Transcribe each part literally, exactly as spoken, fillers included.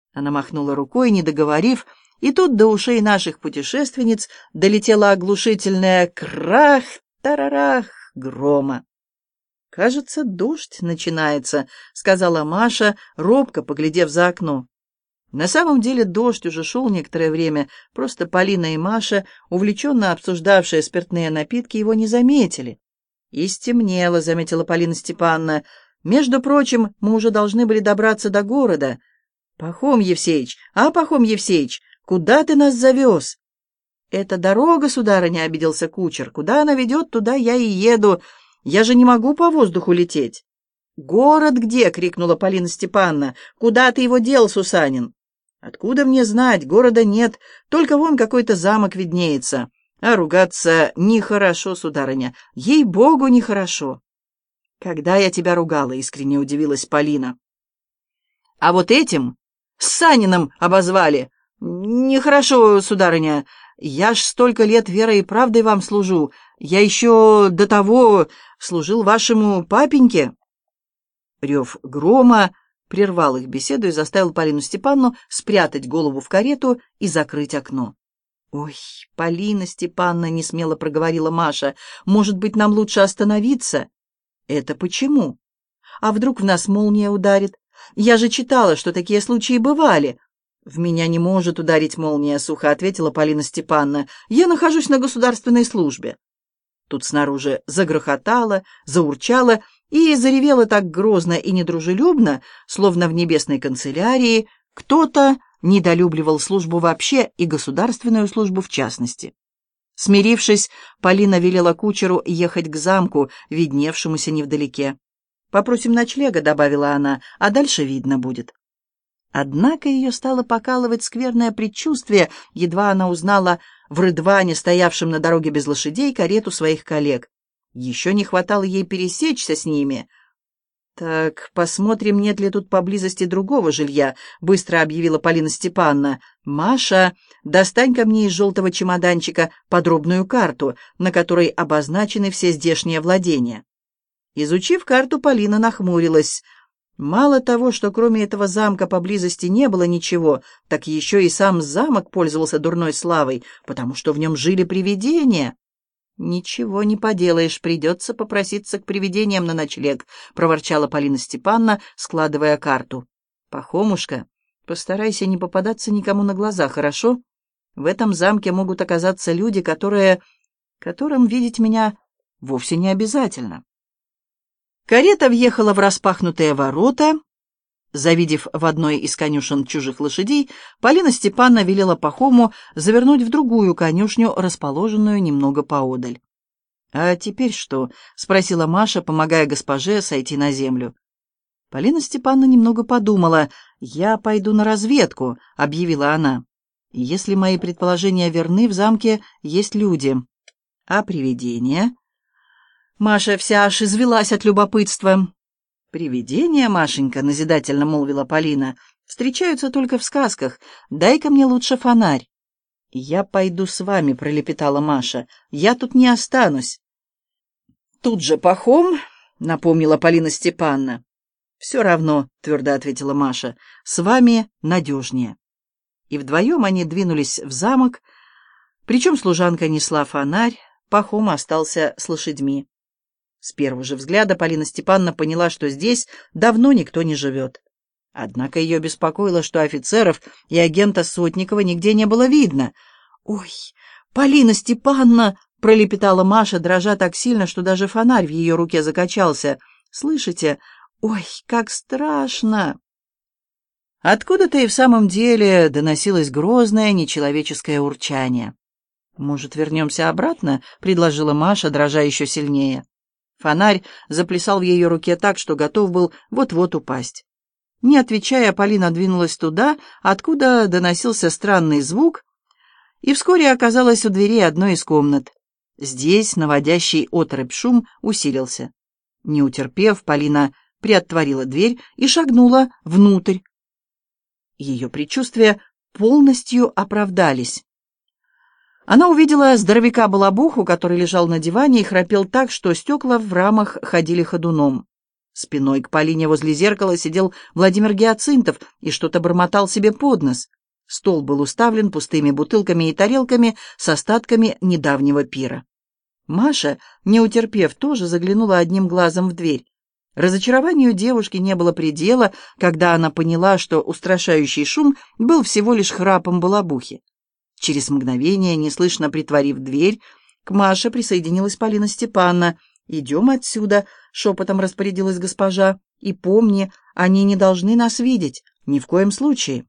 Она махнула рукой, не договорив, и тут до ушей наших путешественниц долетело оглушительное крах-тарарах грома. «Кажется, дождь начинается», — сказала Маша, робко поглядев за окно. На самом деле дождь уже шел некоторое время, просто Полина и Маша, увлеченно обсуждавшие спиртные напитки, его не заметили. «И стемнело», — заметила Полина Степановна. «Между прочим, мы уже должны были добраться до города. Пахом Евсеич, а, Пахом Евсеич, куда ты нас завез?» «Это дорога, сударыня», — обиделся кучер. «Куда она ведет, туда я и еду. Я же не могу по воздуху лететь». «Город где?» — крикнула Полина Степановна. «Куда ты его дел, Сусанин?» «Откуда мне знать? Города нет, только вон какой-то замок виднеется. А ругаться нехорошо, сударыня, ей-богу, нехорошо». «Когда я тебя ругала?» — искренне удивилась Полина. «А вот этим, с Саниным обозвали. Нехорошо, сударыня, я ж столько лет верой и правдой вам служу. Я еще до того служил вашему папеньке». Рев грома прервал их беседу и заставил Полину Степановну спрятать голову в карету и закрыть окно. «Ой, Полина Степановна», — несмело проговорила Маша, — «может быть, нам лучше остановиться?» «Это почему? А вдруг в нас молния ударит? Я же читала, что такие случаи бывали». «В меня не может ударить молния», — сухо ответила Полина Степановна. «Я нахожусь на государственной службе». Тут снаружи загрохотало, заурчало и заревело так грозно и недружелюбно, словно в небесной канцелярии кто-то недолюбливал службу вообще и государственную службу в частности. Смирившись, Полина велела кучеру ехать к замку, видневшемуся невдалеке. «Попросим ночлега», — добавила она, — «а дальше видно будет». Однако ее стало покалывать скверное предчувствие, едва она узнала в Рыдване, стоявшем на дороге без лошадей, карету своих коллег. Еще не хватало ей пересечься с ними. «Так, посмотрим, нет ли тут поблизости другого жилья», — быстро объявила Полина Степановна. «Маша, достань ко мне из желтого чемоданчика подробную карту, на которой обозначены все здешние владения». Изучив карту, Полина нахмурилась. Мало того, что кроме этого замка поблизости не было ничего, так еще и сам замок пользовался дурной славой, потому что в нем жили привидения. «Ничего не поделаешь, придется попроситься к привидениям на ночлег», — проворчала Полина Степановна, складывая карту. «Пахомушка, постарайся не попадаться никому на глаза, хорошо? В этом замке могут оказаться люди, которые... которым видеть меня вовсе не обязательно». Карета въехала в распахнутые ворота. Завидев в одной из конюшен чужих лошадей, Полина Степановна велела Пахому завернуть в другую конюшню, расположенную немного поодаль. «А теперь что?» — спросила Маша, помогая госпоже сойти на землю. Полина Степановна немного подумала. «Я пойду на разведку», — объявила она. «Если мои предположения верны, в замке есть люди. А привидения?» Маша вся аж извелась от любопытства. «Привидения, Машенька», — назидательно молвила Полина, — «встречаются только в сказках. Дай-ка мне лучше фонарь». «Я пойду с вами», — пролепетала Маша. «Я тут не останусь». «Тут же Пахом», — напомнила Полина Степановна. «Все равно», — твердо ответила Маша, — «с вами надежнее». И вдвоем они двинулись в замок, причем служанка несла фонарь, Пахом остался с лошадьми. С первого же взгляда Полина Степановна поняла, что здесь давно никто не живет. Однако ее беспокоило, что офицеров и агента Сотникова нигде не было видно. «Ой, Полина Степановна!» — пролепетала Маша, дрожа так сильно, что даже фонарь в ее руке закачался. «Слышите? Ой, как страшно!» Откуда-то и в самом деле доносилось грозное нечеловеческое урчание. «Может, вернемся обратно?» — предложила Маша, дрожа еще сильнее. Фонарь заплясал в ее руке так, что готов был вот-вот упасть. Не отвечая, Полина двинулась туда, откуда доносился странный звук, и вскоре оказалась у двери одной из комнат. Здесь наводящий оторопь шум усилился. Не утерпев, Полина приотворила дверь и шагнула внутрь. Ее предчувствия полностью оправдались. Она увидела здоровяка-балабуху, который лежал на диване и храпел так, что стекла в рамах ходили ходуном. Спиной к Полине возле зеркала сидел Владимир Гиацинтов и что-то бормотал себе под нос. Стол был уставлен пустыми бутылками и тарелками с остатками недавнего пира. Маша, не утерпев, тоже заглянула одним глазом в дверь. Разочарованию девушки не было предела, когда она поняла, что устрашающий шум был всего лишь храпом балабухи. Через мгновение, неслышно притворив дверь, к Маше присоединилась Полина Степановна. «Идем отсюда», — шепотом распорядилась госпожа. «И помни, они не должны нас видеть, ни в коем случае».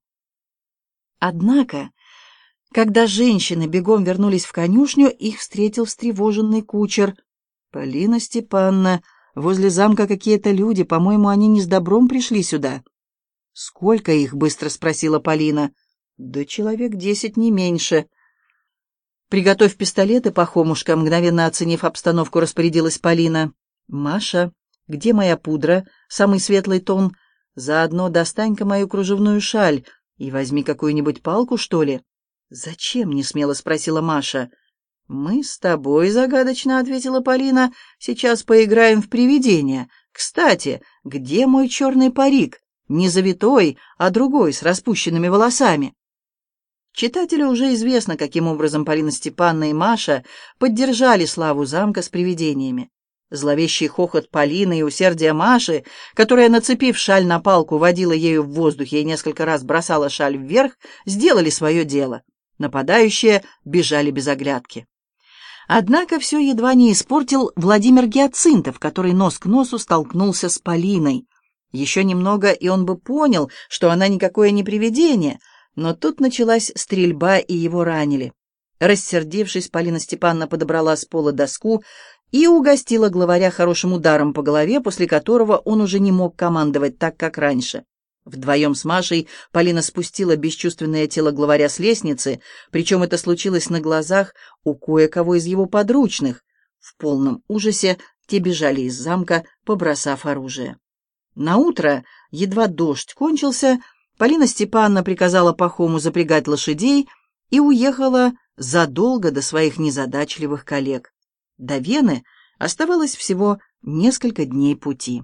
Однако, когда женщины бегом вернулись в конюшню, их встретил встревоженный кучер. «Полина Степановна, возле замка какие-то люди, по-моему, они не с добром пришли сюда». «Сколько их?» — быстро спросила Полина. «Да человек десять, не меньше». «Приготовь пистолеты, Пахомушка», — мгновенно оценив обстановку, распорядилась Полина. «Маша, где моя пудра? Самый светлый тон. Заодно достань-ка мою кружевную шаль и возьми какую-нибудь палку, что ли». «Зачем?» — несмело спросила Маша. «Мы с тобой», — загадочно ответила Полина, — «сейчас поиграем в привидения. Кстати, где мой черный парик? Не завитой, а другой, с распущенными волосами». Читателю уже известно, каким образом Полина Степановна и Маша поддержали славу замка с привидениями. Зловещий хохот Полины и усердие Маши, которая, нацепив шаль на палку, водила ею в воздухе и несколько раз бросала шаль вверх, сделали свое дело. Нападающие бежали без оглядки. Однако все едва не испортил Владимир Гиацинтов, который нос к носу столкнулся с Полиной. Еще немного, и он бы понял, что она никакое не привидение, но тут началась стрельба, и его ранили. Рассердившись, Полина Степановна подобрала с пола доску и угостила главаря хорошим ударом по голове, после которого он уже не мог командовать так, как раньше. Вдвоем с Машей Полина спустила бесчувственное тело главаря с лестницы, причем это случилось на глазах у кое-кого из его подручных. В полном ужасе те бежали из замка, побросав оружие. Наутро, едва дождь кончился, Полина Степановна приказала Пахому запрягать лошадей и уехала задолго до своих незадачливых коллег. До Вены оставалось всего несколько дней пути.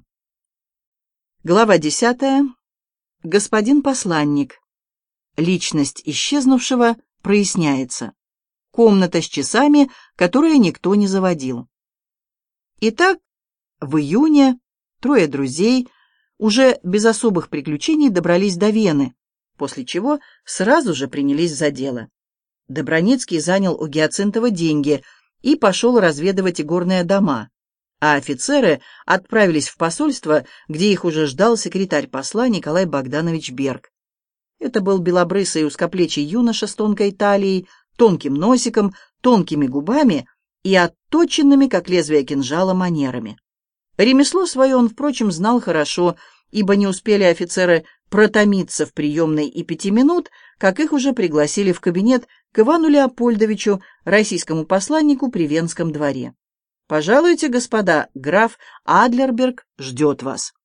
Глава десятая. Господин посланник. Личность исчезнувшего проясняется. Комната с часами, которую никто не заводил. Итак, в июне трое друзей уже без особых приключений добрались до Вены, после чего сразу же принялись за дело. Добраницкий занял у Гиацинтова деньги и пошел разведывать игорные дома, а офицеры отправились в посольство, где их уже ждал секретарь посла Николай Богданович Берг. Это был белобрысый узкоплечий юноша с тонкой талией, тонким носиком, тонкими губами и отточенными, как лезвие кинжала, манерами. Ремесло свое он, впрочем, знал хорошо, ибо не успели офицеры протомиться в приемной и пяти минут, как их уже пригласили в кабинет к Ивану Леопольдовичу, российскому посланнику при Венском дворе. «Пожалуйте, господа, граф Адлерберг ждет вас».